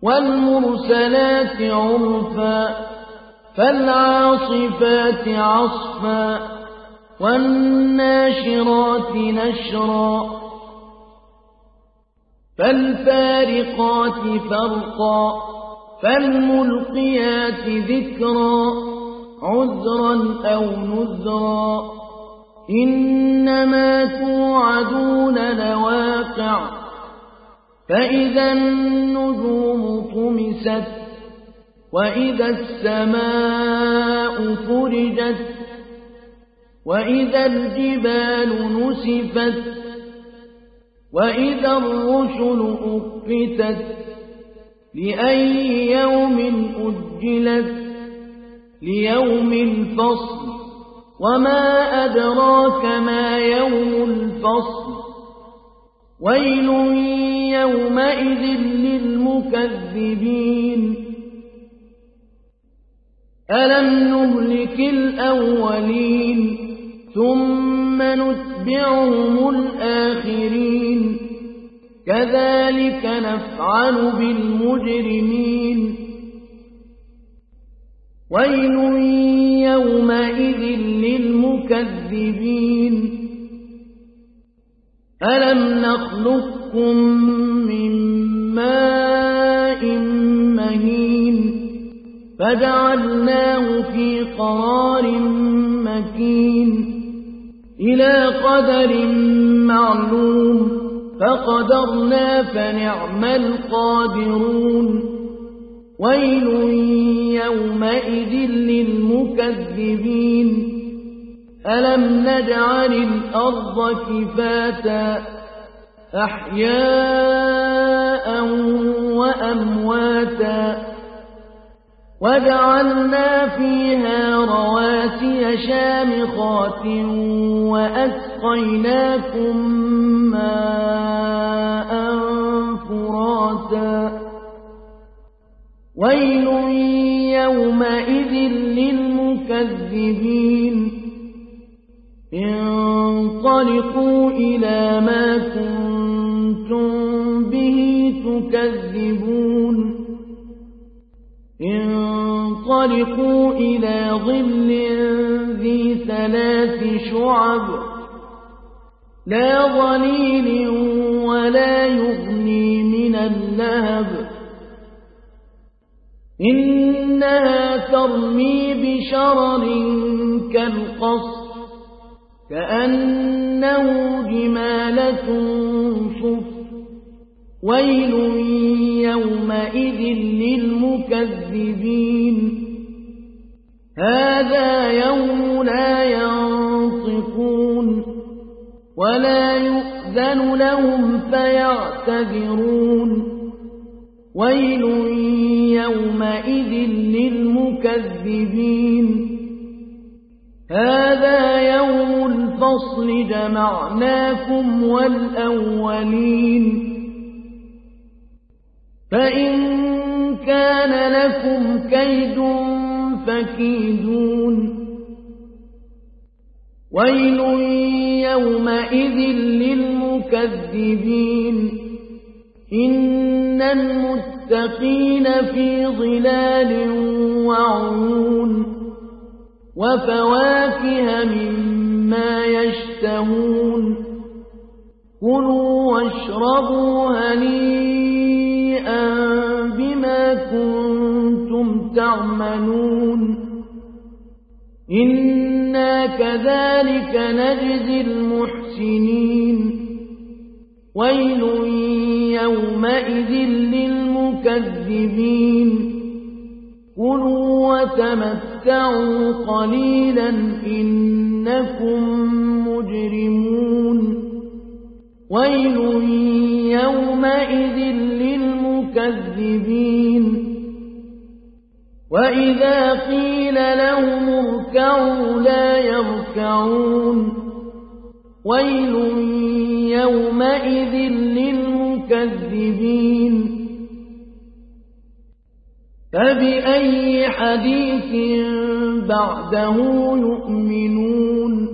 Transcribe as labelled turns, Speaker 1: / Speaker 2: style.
Speaker 1: والمرسلات عرفا فالعاصفات عصفا والناشرات نشرا فالفارقات فرقا فالملقيات ذكرا عذرا أو نذرا إنما توعدون لواقع فإذا النجوم طمست وإذا السماء فرجت وإذا الجبال نسفت وإذا الرسل أقتت لأي يوم أجلت ليوم الفصل وما أدراك ما يوم الفصل ويل يومئذ للمكذبين ألم نهلك الأولين ثم نتبعهم الآخرين كذلك نفعل بالمجرمين ويل يومئذ للمكذبين ألم نخلقكم من ماء مهين فجعلناه في قرار مكين إلى قدر معلوم فقدرنا فنعم القادرون ويل يومئذ للمكذبين ألم نجعل الأرض كفاتا أحياء وأمواتا وجعلنا فيها رواسي شامخات وأسقيناكم ماء فراتا ويل يومئذ للمكذبين انطلقوا إلى ما كنتم به تكذبون انطلقوا إلى ظل ذي 3 شعب لا ظليل ولا يغني من اللهب إنها ترمي بشرر كالقصر كأنه جمالة صفر ويل يومئذ للمكذبين هذا يوم لا ينطقون ولا يؤذن لهم فيعتذرون ويل يومئذ للمكذبين هذا يوم الفصل جمعناكم والأولين فإن كان لكم كيد فكيدون ويل يومئذ للمكذبين إن المتقين في ظلال وعيون وفواكه مما يشتهون كلوا واشربوا هنيئا بما كنتم تعملون إنا كذلك نجزي المحسنين ويل يومئذ للمكذبين كلوا وتمتعوا قليلا إنكم مجرمون ويل يومئذ للمكذبين وإذا قيل لهم اركعوا لا يركعون ويل يومئذ للمكذبين فبأي حديث بعده يؤمنون